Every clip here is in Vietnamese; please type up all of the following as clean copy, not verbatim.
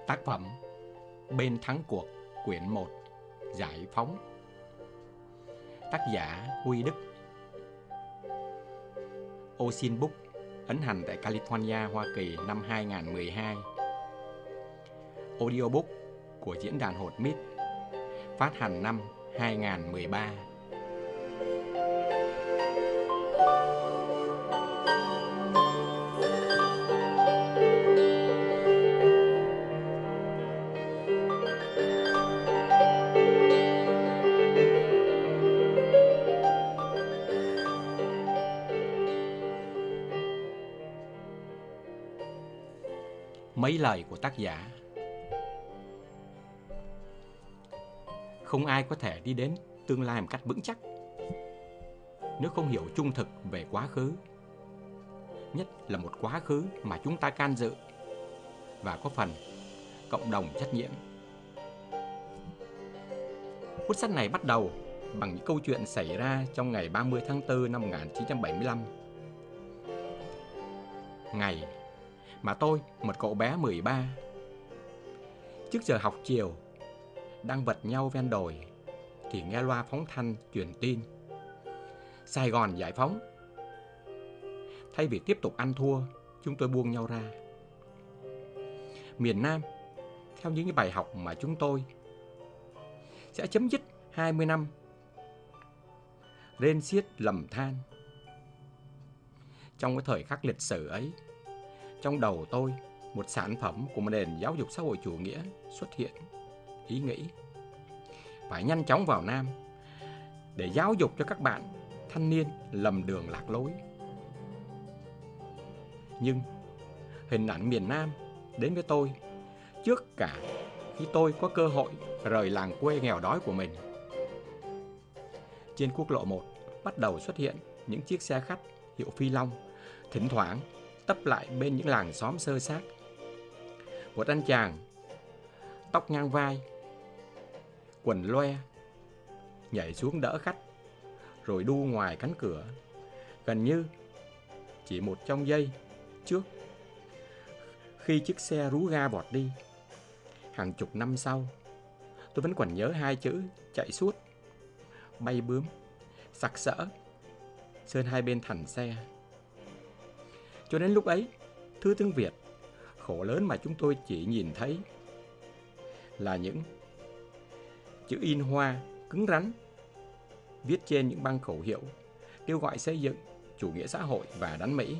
Tác phẩm Bên thắng cuộc, quyển 1, Giải phóng. Tác giả Huy Đức. Ocean Book, ấn hành tại California, Hoa Kỳ năm 2012. Audiobook của diễn đàn Hột Mít, phát hành năm 2013. Mấy lời của tác giả. Không ai có thể đi đến tương lai một cách vững chắc nếu không hiểu trung thực về quá khứ, nhất là một quá khứ mà chúng ta can dự và có phần cộng đồng trách nhiệm. Cuốn sách này bắt đầu bằng những câu chuyện xảy ra trong ngày 30 tháng 4 năm 1975. Ngày mà tôi, một cậu bé 13, trước giờ học chiều, đang vật nhau ven đồi thì nghe loa phóng thanh truyền tin: Sài Gòn giải phóng. Thay vì tiếp tục ăn thua, chúng tôi buông nhau ra. Miền Nam, theo những bài học mà chúng tôi, sẽ chấm dứt 20 năm rên xiết lầm than. Trong cái thời khắc lịch sử ấy, trong đầu tôi, một sản phẩm của một nền giáo dục xã hội chủ nghĩa xuất hiện. Ý nghĩ phải nhanh chóng vào Nam để giáo dục cho các bạn thanh niên lầm đường lạc lối. Nhưng hình ảnh miền Nam đến với tôi trước cả khi tôi có cơ hội rời làng quê nghèo đói của mình. Trên quốc lộ 1 bắt đầu xuất hiện những chiếc xe khách hiệu Phi Long, thỉnh thoảng tấp lại bên những làng xóm xơ xác. Một anh chàng tóc ngang vai, quần loe, nhảy xuống đỡ khách, rồi đu ngoài cánh cửa. Gần như chỉ một trong giây trước khi chiếc xe rú ga vọt đi. Hàng chục năm sau, tôi vẫn còn nhớ hai chữ chạy suốt, bay bướm, sặc sỡ, sơn hai bên thành xe. Cho đến lúc ấy, thư tiếng Việt khổ lớn mà chúng tôi chỉ nhìn thấy là những chữ in hoa cứng rắn viết trên những băng khẩu hiệu kêu gọi xây dựng chủ nghĩa xã hội và đánh Mỹ.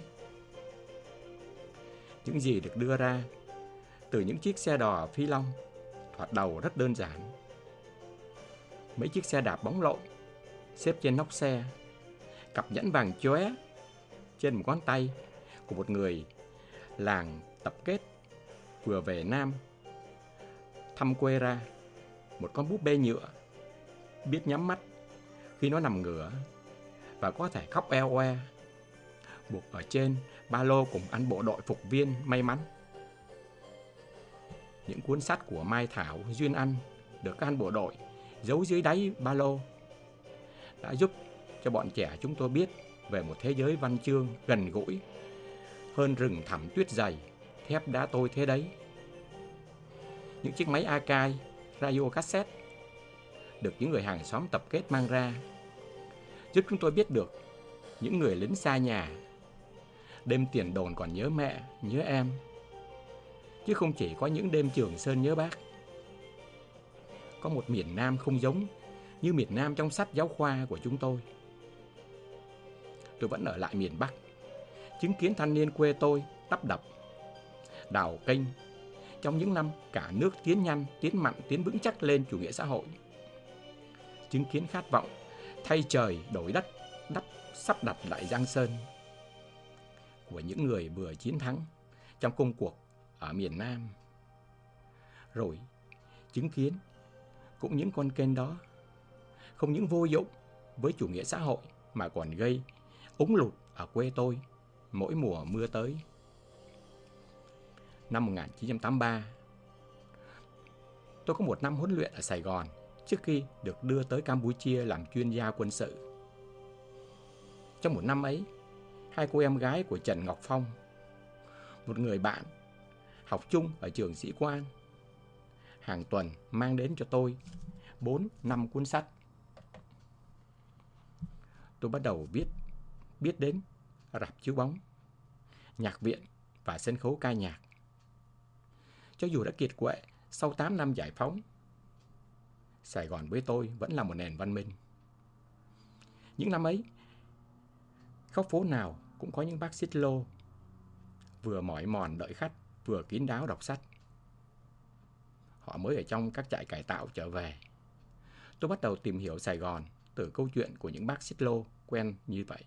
Những gì được đưa ra từ những chiếc xe đò Phi Long thoạt đầu rất đơn giản. Mấy chiếc xe đạp bóng lộn xếp trên nóc xe, cặp nhẫn vàng chóe trên một ngón tay của một người làng tập kết vừa về Nam thăm quê ra, một con búp bê nhựa biết nhắm mắt khi nó nằm ngửa và có thể khóc eo oe, buộc ở trên ba lô cùng anh bộ đội phục viên may mắn. Những cuốn sách của Mai Thảo, Duyên Anh được các anh bộ đội giấu dưới đáy ba lô đã giúp cho bọn trẻ chúng tôi biết về một thế giới văn chương gần gũi hơn rừng thẳm tuyết dày, thép đá tôi thế đấy. Những chiếc máy Akai, radio cassette được những người hàng xóm tập kết mang ra, giúp chúng tôi biết được những người lính xa nhà. Đêm tiền đồn còn nhớ mẹ, nhớ em, chứ không chỉ có những đêm Trường Sơn nhớ bác. Có một miền Nam không giống như miền Nam trong sách giáo khoa của chúng tôi. Tôi vẫn ở lại miền Bắc, chứng kiến thanh niên quê tôi đắp đập, đào kênh trong những năm cả nước tiến nhanh, tiến mạnh, tiến vững chắc lên chủ nghĩa xã hội. Chứng kiến khát vọng thay trời đổi đất, sắp đặt lại Giang Sơn của những người vừa chiến thắng trong công cuộc ở miền Nam. Rồi chứng kiến cũng những con kênh đó không những vô dụng với chủ nghĩa xã hội mà còn gây úng lụt ở quê tôi mỗi mùa mưa tới. Năm 1983, tôi có một năm huấn luyện ở Sài Gòn trước khi được đưa tới Campuchia làm chuyên gia quân sự. Trong một năm ấy, hai cô em gái của Trần Ngọc Phong, một người bạn học chung ở trường sĩ quan, hàng tuần mang đến cho tôi 4-5 cuốn sách. Tôi bắt đầu biết đến rạp chiếu bóng, nhạc viện và sân khấu ca nhạc. Cho dù đã kiệt quệ sau 8 năm giải phóng, Sài Gòn với tôi vẫn là một nền văn minh. Những năm ấy, góc phố nào cũng có những bác xích lô, vừa mỏi mòn đợi khách, vừa kín đáo đọc sách. Họ mới ở trong các trại cải tạo trở về. Tôi bắt đầu tìm hiểu Sài Gòn từ câu chuyện của những bác xích lô quen như vậy.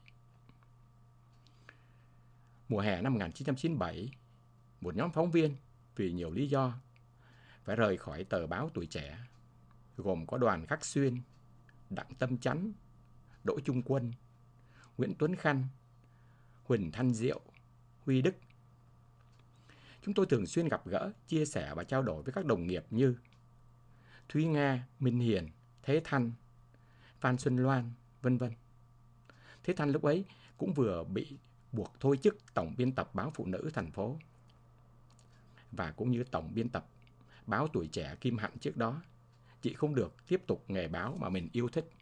Mùa hè năm 1997, một nhóm phóng viên vì nhiều lý do phải rời khỏi tờ báo Tuổi Trẻ, gồm có Đoàn Khắc Xuyên, Đặng Tâm Chắn, Đỗ Trung Quân, Nguyễn Tuấn Khanh, Huỳnh Thanh Diệu, Huy Đức. Chúng tôi thường xuyên gặp gỡ, chia sẻ và trao đổi với các đồng nghiệp như Thúy Nga, Minh Hiền, Thế Thanh, Phan Xuân Loan, vân vân. Thế Thanh lúc ấy cũng vừa bị buộc thôi chức tổng biên tập báo Phụ Nữ thành phố. Và cũng như tổng biên tập báo Tuổi Trẻ Kim Hạnh trước đó, chị không được tiếp tục nghề báo mà mình yêu thích.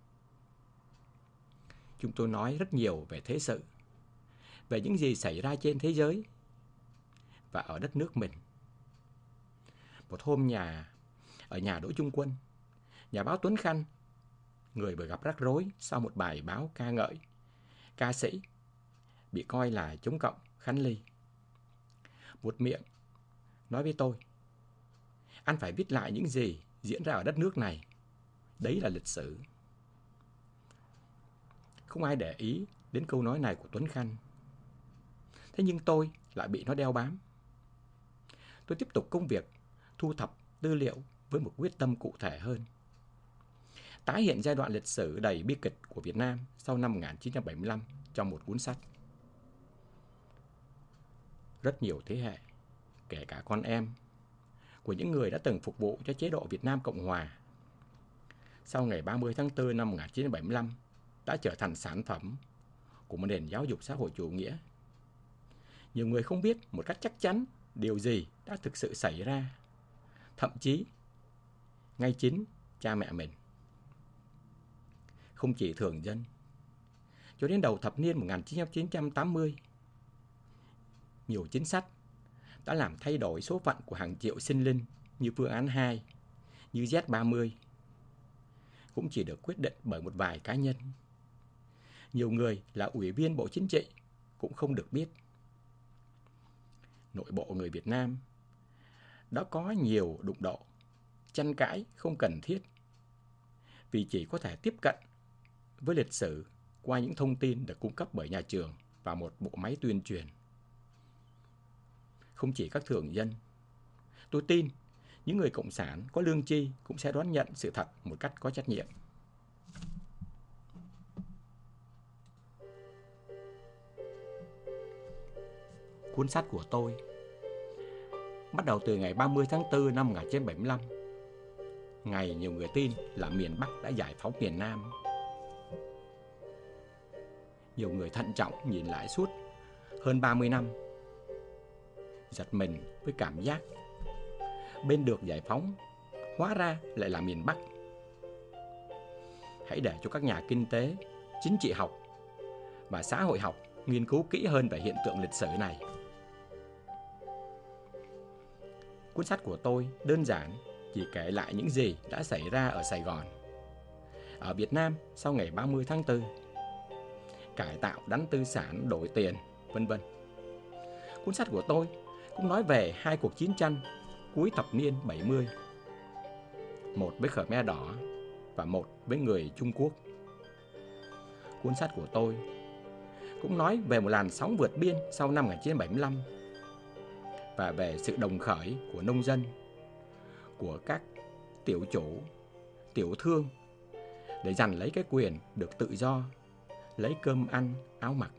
Chúng tôi nói rất nhiều về thế sự, về những gì xảy ra trên thế giới và ở đất nước mình. Một hôm ở nhà Đỗ Trung Quân, nhà báo Tuấn Khanh, người vừa gặp rắc rối sau một bài báo ca ngợi ca sĩ bị coi là chống cộng Khánh Ly, buột miệng nói với tôi: anh phải viết lại những gì diễn ra ở đất nước này. Đấy là lịch sử. Không ai để ý đến câu nói này của Tuấn Khanh. Thế nhưng tôi lại bị nó đeo bám. Tôi tiếp tục công việc thu thập tư liệu với một quyết tâm cụ thể hơn. Tái hiện giai đoạn lịch sử đầy bi kịch của Việt Nam sau năm 1975 trong một cuốn sách. Rất nhiều thế hệ, kể cả con em, của những người đã từng phục vụ cho chế độ Việt Nam Cộng Hòa, sau ngày 30 tháng 4 năm 1975 đã trở thành sản phẩm của một nền giáo dục xã hội chủ nghĩa. Nhiều người không biết một cách chắc chắn điều gì đã thực sự xảy ra, thậm chí ngay chính cha mẹ mình. Không chỉ thường dân, cho đến đầu thập niên 1980, nhiều chính sách đã làm thay đổi số phận của hàng triệu sinh linh như phương án 2, như Z30, cũng chỉ được quyết định bởi một vài cá nhân. Nhiều người là ủy viên Bộ Chính trị cũng không được biết. Nội bộ người Việt Nam đã có nhiều đụng độ, tranh cãi không cần thiết, vì chỉ có thể tiếp cận với lịch sử qua những thông tin được cung cấp bởi nhà trường và một bộ máy tuyên truyền. Không chỉ các thường dân, tôi tin những người cộng sản có lương tri cũng sẽ đón nhận sự thật một cách có trách nhiệm. Cuốn sách của tôi bắt đầu từ ngày 30 tháng 4 năm 1975, ngày nhiều người tin là miền Bắc đã giải phóng miền Nam. Nhiều người thận trọng nhìn lại suốt hơn 30 năm, giật mình với cảm giác bên được giải phóng hóa ra lại là miền Bắc. Hãy để cho các nhà kinh tế, chính trị học và xã hội học nghiên cứu kỹ hơn về hiện tượng lịch sử này. Cuốn sách của tôi đơn giản chỉ kể lại những gì đã xảy ra ở Sài Gòn, ở Việt Nam sau ngày 30 tháng 4, cải tạo đánh tư sản đổi tiền, vân vân. Cuốn sách của tôi cũng nói về hai cuộc chiến tranh cuối thập niên 70, một với Khmer Đỏ và một với người Trung Quốc. Cuốn sách của tôi cũng nói về một làn sóng vượt biên sau năm 1975 và về sự đồng khởi của nông dân, của các tiểu chủ, tiểu thương để giành lấy cái quyền được tự do, lấy cơm ăn, áo mặc.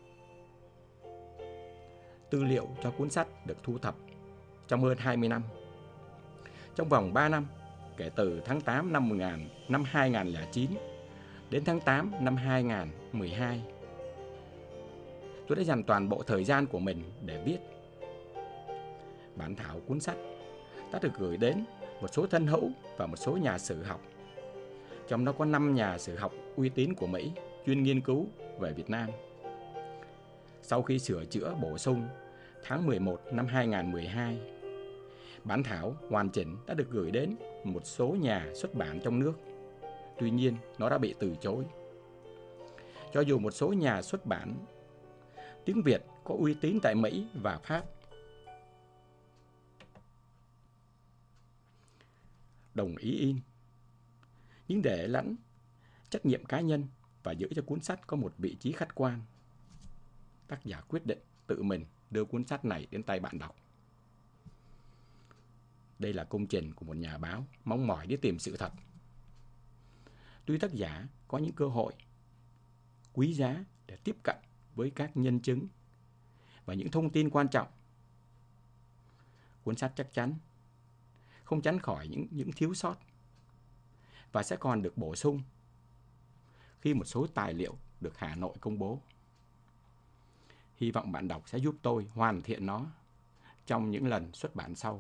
Tư liệu cho cuốn sách được thu thập trong hơn 20 năm. Trong vòng 3 năm, kể từ tháng 8 năm 2009 đến tháng 8 năm 2012, tôi đã dành toàn bộ thời gian của mình để viết. Bản thảo cuốn sách đã được gửi đến một số thân hữu và một số nhà sử học. Trong đó có 5 nhà sử học uy tín của Mỹ chuyên nghiên cứu về Việt Nam. Sau khi sửa chữa bổ sung tháng 11 năm 2012, bản thảo hoàn chỉnh đã được gửi đến một số nhà xuất bản trong nước. Tuy nhiên, nó đã bị từ chối. Cho dù một số nhà xuất bản tiếng Việt có uy tín tại Mỹ và Pháp đồng ý in, nhưng để lãnh trách nhiệm cá nhân và giữ cho cuốn sách có một vị trí khách quan, tác giả quyết định tự mình đưa cuốn sách này đến tay bạn đọc. Đây là công trình của một nhà báo mong mỏi đi tìm sự thật. Tuy tác giả có những cơ hội quý giá để tiếp cận với các nhân chứng và những thông tin quan trọng, cuốn sách chắc chắn không tránh khỏi những thiếu sót và sẽ còn được bổ sung khi một số tài liệu được Hà Nội công bố. Hy vọng bạn đọc sẽ giúp tôi hoàn thiện nó trong những lần xuất bản sau.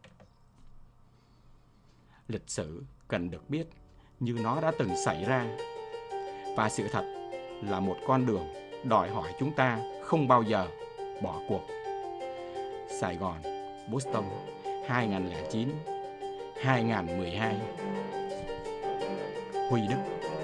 Lịch sử cần được biết như nó đã từng xảy ra, và sự thật là một con đường đòi hỏi chúng ta không bao giờ bỏ cuộc. Sài Gòn, Boston, 2009-2012. Huy Đức.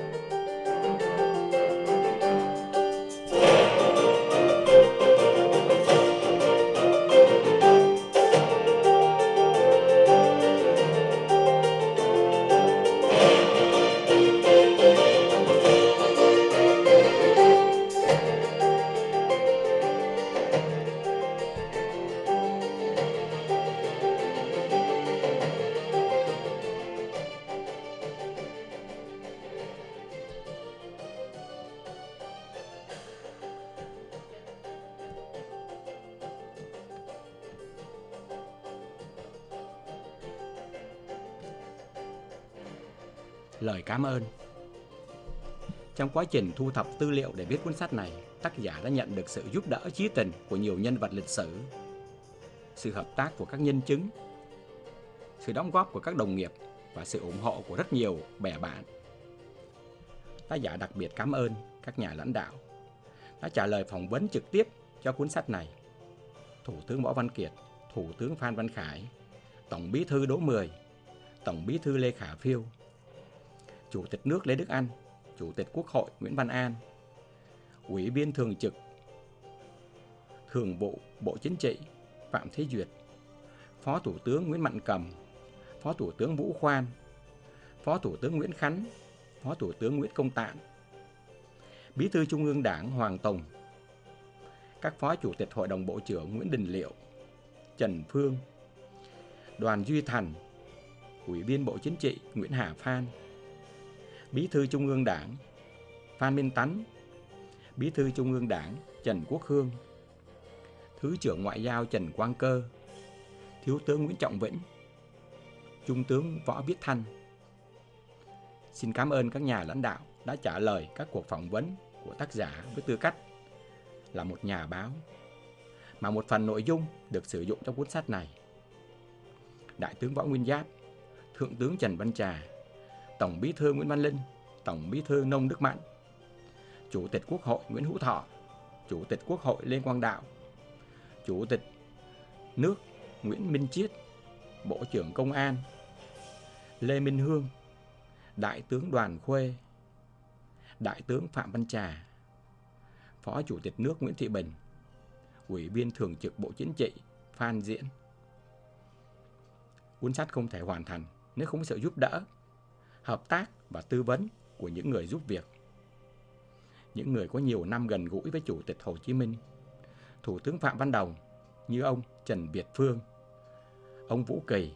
Lời cảm ơn. Trong quá trình thu thập tư liệu để viết cuốn sách này, tác giả đã nhận được sự giúp đỡ chí tình của nhiều nhân vật lịch sử, sự hợp tác của các nhân chứng, sự đóng góp của các đồng nghiệp và sự ủng hộ của rất nhiều bè bạn. Tác giả đặc biệt cảm ơn các nhà lãnh đạo đã trả lời phỏng vấn trực tiếp cho cuốn sách này: Thủ tướng Võ Văn Kiệt, Thủ tướng Phan Văn Khải, Tổng Bí thư Đỗ Mười, Tổng Bí thư Lê Khả Phiêu, Chủ tịch nước Lê Đức Anh, Chủ tịch Quốc hội Nguyễn Văn An, Ủy viên Thường trực Thường vụ Bộ Chính trị Phạm Thế Duyệt, Phó Thủ tướng Nguyễn Mạnh Cầm, Phó Thủ tướng Vũ Khoan, Phó Thủ tướng Nguyễn Khánh, Phó Thủ tướng Nguyễn Công Tạn, Bí thư Trung ương Đảng Hoàng Tùng, các Phó Chủ tịch Hội đồng Bộ trưởng Nguyễn Đình Liệu, Trần Phương, Đoàn Duy Thành, Ủy viên Bộ Chính trị Nguyễn Hà Phan, Bí thư Trung ương Đảng Phan Minh Tánh, Bí thư Trung ương Đảng Trần Quốc Hương, Thứ trưởng Ngoại giao Trần Quang Cơ, Thiếu tướng Nguyễn Trọng Vĩnh, Trung tướng Võ Viết Thanh. Xin cảm ơn các nhà lãnh đạo đã trả lời các cuộc phỏng vấn của tác giả với tư cách là một nhà báo, mà một phần nội dung được sử dụng trong cuốn sách này. Đại tướng Võ Nguyên Giáp, Thượng tướng Trần Văn Trà, Tổng Bí thư Nguyễn Văn Linh, Tổng Bí thư Nông Đức Mạnh, Chủ tịch Quốc hội Nguyễn Hữu Thọ, Chủ tịch Quốc hội Lê Quang Đạo, Chủ tịch nước Nguyễn Minh Chiết, Bộ trưởng Công an Lê Minh Hương, Đại tướng Đoàn Khuê, Đại tướng Phạm Văn Trà, Phó Chủ tịch nước Nguyễn Thị Bình, Ủy viên Thường trực Bộ Chính trị Phan Diễn. Cuốn sách không thể hoàn thành nếu không có sự giúp đỡ, hợp tác và tư vấn của những người giúp việc. Những người có nhiều năm gần gũi với Chủ tịch Hồ Chí Minh, Thủ tướng Phạm Văn Đồng như ông Trần Việt Phương, ông Vũ Kỳ.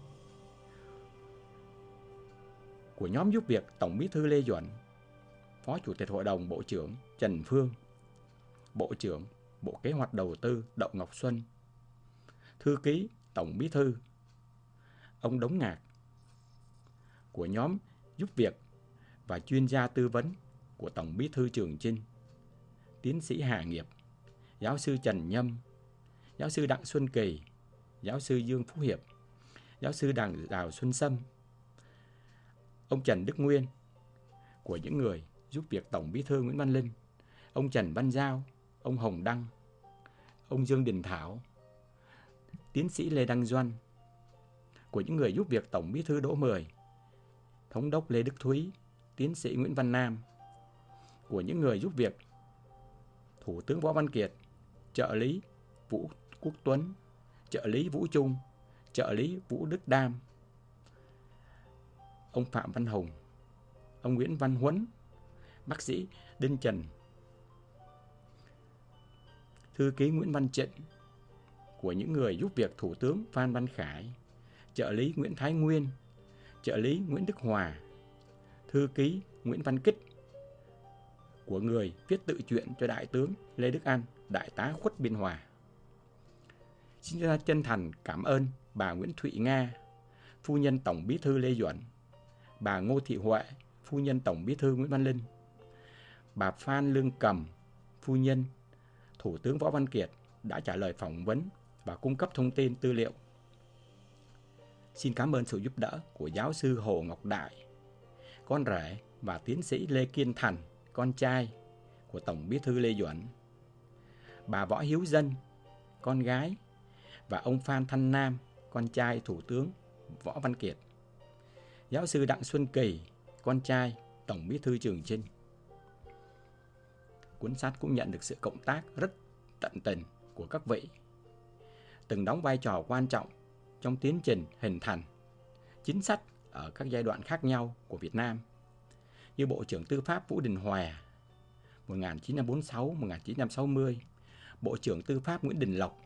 Của nhóm giúp việc Tổng Bí thư Lê Duẩn, Phó Chủ tịch Hội đồng Bộ trưởng Trần Phương, Bộ trưởng Bộ Kế hoạch Đầu tư Đậu Ngọc Xuân, Thư ký Tổng Bí thư ông Đống Ngạc. Của nhóm giúp việc và chuyên gia tư vấn của Tổng Bí thư Trường Chinh, Tiến sĩ Hà Nghiệp, Giáo sư Trần Nhâm, Giáo sư Đặng Xuân Kỳ, Giáo sư Dương Phú Hiệp, giáo sư Đào Xuân Sâm, ông Trần Đức Nguyên của những người giúp việc Tổng Bí thư Nguyễn Văn Linh, ông Trần Văn Giao, ông Hồng Đăng, ông Dương Đình Thảo, tiến sĩ Lê Đăng Doanh của những người giúp việc Tổng Bí thư Đỗ Mười, thống đốc Lê Đức Thúy, tiến sĩ Nguyễn Văn Nam, của những người giúp việc Thủ tướng Võ Văn Kiệt, trợ lý Vũ Quốc Tuấn, trợ lý Vũ Trung, trợ lý Vũ Đức Đam, ông Phạm Văn Hùng, ông Nguyễn Văn Huấn, bác sĩ Đinh Trần, thư ký Nguyễn Văn Trịnh, của những người giúp việc Thủ tướng Phan Văn Khải, trợ lý Nguyễn Thái Nguyên, trợ lý Nguyễn Đức Hòa, thư ký Nguyễn Văn Kích, của người viết tự truyện cho Đại tướng Lê Đức Anh, Đại tá Khuất Biên Hòa. Xin chân thành cảm ơn bà Nguyễn Thụy Nga, phu nhân Tổng Bí thư Lê Duẩn, bà Ngô Thị Huệ, phu nhân Tổng Bí thư Nguyễn Văn Linh, bà Phan Lương Cầm, phu nhân Thủ tướng Võ Văn Kiệt đã trả lời phỏng vấn và cung cấp thông tin tư liệu. Xin cảm ơn sự giúp đỡ của giáo sư Hồ Ngọc Đại, con rể, và tiến sĩ Lê Kiên Thành, con trai của Tổng Bí thư Lê Duẩn, bà Võ Hiếu Dân, con gái, và ông Phan Thanh Nam, con trai Thủ tướng Võ Văn Kiệt, giáo sư Đặng Xuân Kỳ, con trai Tổng Bí thư Trường Chinh. Cuốn sách cũng nhận được sự cộng tác rất tận tình của các vị, từng đóng vai trò quan trọng trong tiến trình hình thành chính sách ở các giai đoạn khác nhau của Việt Nam, như Bộ trưởng Tư pháp Vũ Đình Hòa 1946-1960, Bộ trưởng Tư pháp Nguyễn Đình Lộc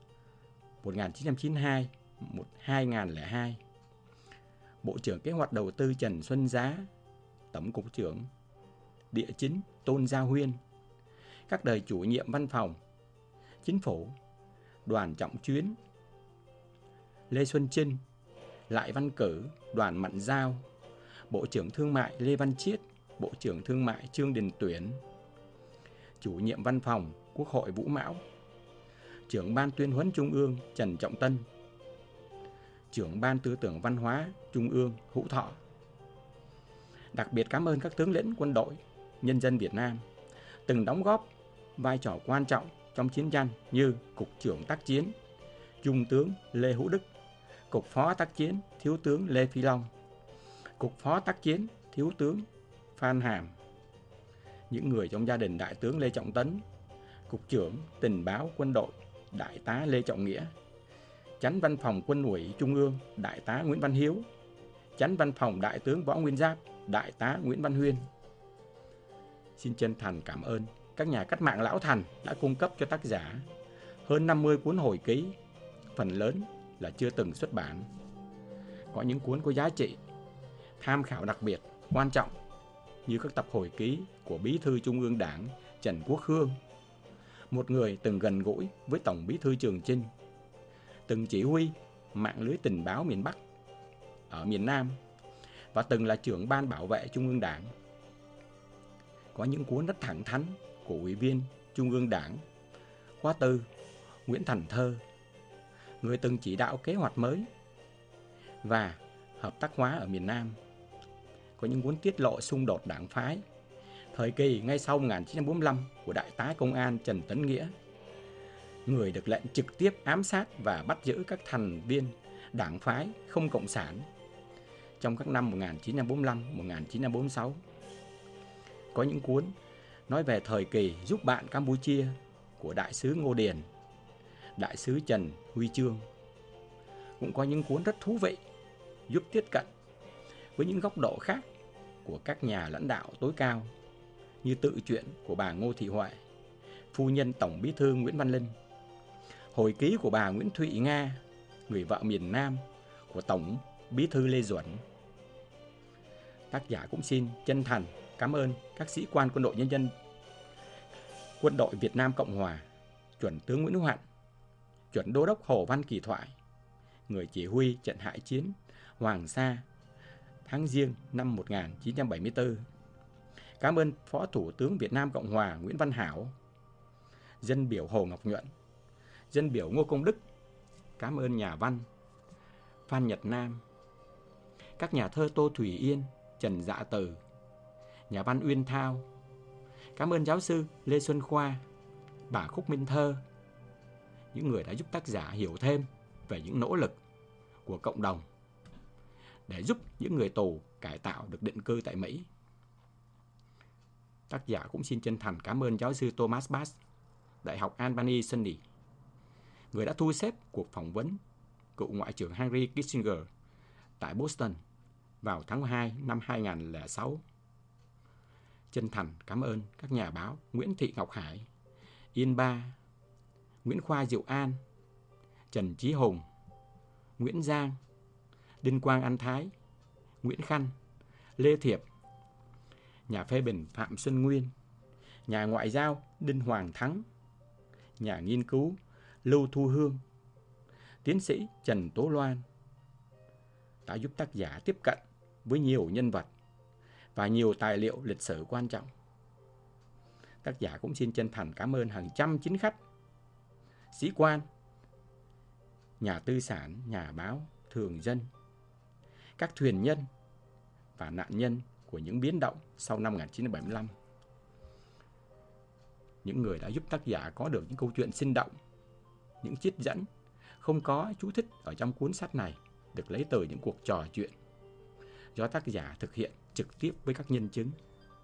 1992-2002, Bộ trưởng Kế hoạch Đầu tư Trần Xuân Giá, Tổng cục trưởng Địa chính Tôn Gia Huyên, các đời chủ nhiệm văn phòng Chính phủ Đoàn Trọng Chuyến, Lê Xuân Trinh, Lại Văn Cử, Đoàn Mặn Giao, Bộ trưởng Thương mại Lê Văn Chiết, Bộ trưởng Thương mại Trương Đình Tuyển, chủ nhiệm văn phòng Quốc hội Vũ Mão, trưởng Ban Tuyên huấn Trung ương Trần Trọng Tân, trưởng Ban Tư tưởng Văn hóa Trung ương Hữu Thọ. Đặc biệt cảm ơn các tướng lĩnh quân đội nhân dân Việt Nam từng đóng góp vai trò quan trọng trong chiến tranh, như Cục trưởng tác chiến Trung tướng Lê Hữu Đức, Cục phó tác chiến Thiếu tướng Lê Phi Long, Cục phó tác chiến Thiếu tướng Phan Hàm, những người trong gia đình Đại tướng Lê Trọng Tấn, Cục trưởng Tình báo Quân đội Đại tá Lê Trọng Nghĩa, Chánh Văn phòng Quân ủy Trung ương Đại tá Nguyễn Văn Hiếu, Chánh Văn phòng Đại tướng Võ Nguyên Giáp Đại tá Nguyễn Văn Huyên. Xin chân thành cảm ơn các nhà cách mạng lão thành đã cung cấp cho tác giả hơn 50 cuốn hồi ký, phần lớn là chưa từng xuất bản. Có những cuốn có giá trị tham khảo đặc biệt quan trọng, như các tập hồi ký của Bí thư Trung ương Đảng Trần Quốc Hương, một người từng gần gũi với Tổng Bí thư Trường Chinh, từng chỉ huy mạng lưới tình báo miền Bắc ở miền Nam và từng là trưởng Ban Bảo vệ Trung ương Đảng. Có những cuốn rất thẳng thắn của Ủy viên Trung ương Đảng khóa 4 Nguyễn Thành Thơ, người từng chỉ đạo kế hoạch mới và hợp tác hóa ở miền Nam. Có những cuốn tiết lộ xung đột đảng phái thời kỳ ngay sau 1945 của Đại tá Công an Trần Tấn Nghĩa, người được lệnh trực tiếp ám sát và bắt giữ các thành viên đảng phái không cộng sản trong các năm 1945-1946. Có những cuốn nói về thời kỳ giúp bạn Campuchia của Đại sứ Ngô Điền, Đại sứ Trần Huy Chương. Cũng có những cuốn rất thú vị giúp tiếp cận với những góc độ khác của các nhà lãnh đạo tối cao, như tự truyện của bà Ngô Thị Huệ, phu nhân Tổng Bí thư Nguyễn Văn Linh, hồi ký của bà Nguyễn Thụy Nga, người vợ miền Nam của Tổng Bí thư Lê Duẩn. Tác giả cũng xin chân thành cảm ơn các sĩ quan quân đội nhân dân Quân đội Việt Nam Cộng Hòa, chuẩn tướng Nguyễn Hữu Hạnh, chuẩn đô đốc Hồ Văn Kỳ Thoại, người chỉ huy trận hải chiến Hoàng Sa tháng Giêng năm 1974. Cảm ơn Phó Thủ tướng Việt Nam Cộng Hòa Nguyễn Văn Hảo, dân biểu Hồ Ngọc Nhuận, dân biểu Ngô Công Đức. Cảm ơn nhà văn Phan Nhật Nam, các nhà thơ Tô Thủy Yên, Trần Dạ Từ, nhà văn Uyên Thao. Cảm ơn giáo sư Lê Xuân Khoa, bà Khúc Minh Thơ, những người đã giúp tác giả hiểu thêm về những nỗ lực của cộng đồng để giúp những người tù cải tạo được định cư tại Mỹ. Tác giả cũng xin chân thành cảm ơn giáo sư Thomas Bass, Đại học Albany Sydney, người đã thu xếp cuộc phỏng vấn cựu Ngoại trưởng Henry Kissinger tại Boston vào tháng 2 năm 2006. Chân thành cảm ơn các nhà báo Nguyễn Thị Ngọc Hải, Yên Ba, Nguyễn Khoa Diệu An, Trần Chí Hùng, Nguyễn Giang, Đinh Quang An Thái, Nguyễn Khanh, Lê Thiệp, nhà phê bình Phạm Xuân Nguyên, nhà ngoại giao Đinh Hoàng Thắng, nhà nghiên cứu Lưu Thu Hương, tiến sĩ Trần Tố Loan đã giúp tác giả tiếp cận với nhiều nhân vật và nhiều tài liệu lịch sử quan trọng. Tác giả cũng xin chân thành cảm ơn hàng trăm chính khách, sĩ quan, nhà tư sản, nhà báo, thường dân, các thuyền nhân và nạn nhân của những biến động sau năm 1975. Những người đã giúp tác giả có được những câu chuyện sinh động, những trích dẫn không có chú thích ở trong cuốn sách này được lấy từ những cuộc trò chuyện do tác giả thực hiện trực tiếp với các nhân chứng.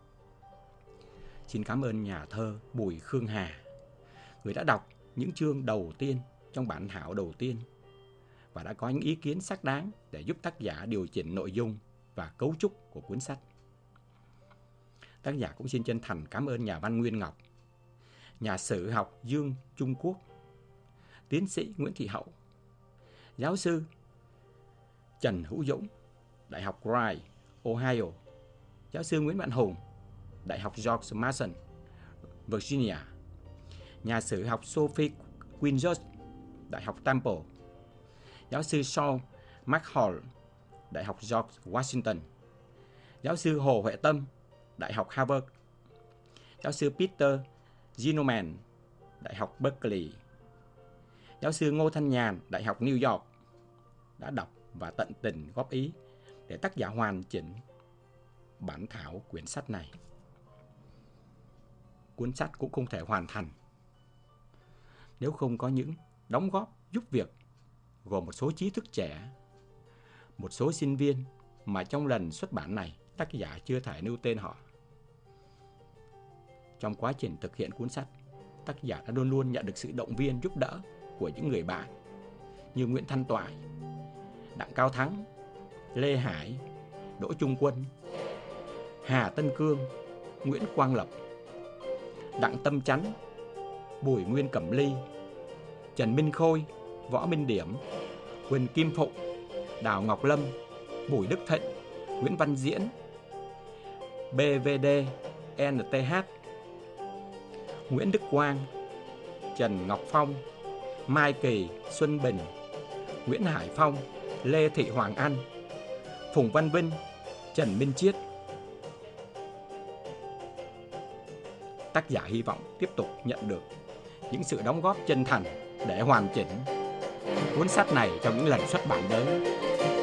Xin cảm ơn nhà thơ Bùi Khương Hà, người đã đọc những chương đầu tiên trong bản thảo đầu tiên và đã có những ý kiến xác đáng để giúp tác giả điều chỉnh nội dung và cấu trúc của cuốn sách. Tác giả cũng xin chân thành cảm ơn nhà văn Nguyên Ngọc, nhà sử học Dương Trung Quốc, tiến sĩ Nguyễn Thị Hậu, giáo sư Trần Hữu Dũng, Đại học Rice, Ohio, giáo sư Nguyễn Văn Hùng, Đại học George Mason, Virginia, nhà sử học Sophie Quinzos, Đại học Temple, giáo sư Saul McHall, Đại học George Washington, giáo sư Hồ Huệ Tâm, Đại học Harvard, giáo sư Peter Zinoman, Đại học Berkeley, giáo sư Ngô Thanh Nhàn, Đại học New York đã đọc và tận tình góp ý để tác giả hoàn chỉnh bản thảo quyển sách này. Cuốn sách cũng không thể hoàn thành nếu không có những đóng góp giúp việc gồm một số trí thức trẻ, một số sinh viên mà trong lần xuất bản này tác giả chưa thể nêu tên họ. Trong quá trình thực hiện cuốn sách, tác giả đã luôn luôn nhận được sự động viên giúp đỡ của những người bạn như Nguyễn Thanh Toại, Đặng Cao Thắng, Lê Hải, Đỗ Trung Quân, Hà Tân Cương, Nguyễn Quang Lập, Đặng Tâm Chánh, Bùi Nguyên Cẩm Ly, Trần Minh Khôi, Võ Minh Điểm, Huỳnh Kim Phụng, Đào Ngọc Lâm, Bùi Đức Thịnh, Nguyễn Văn Diễn, BVD, NTH, Nguyễn Đức Quang, Trần Ngọc Phong, Mai Kỳ, Xuân Bình, Nguyễn Hải Phong, Lê Thị Hoàng Anh, Phùng Văn Vinh, Trần Minh Chiết. Tác giả hy vọng tiếp tục nhận được những sự đóng góp chân thành để hoàn chỉnh cuốn sách này trong những lần xuất bản tới.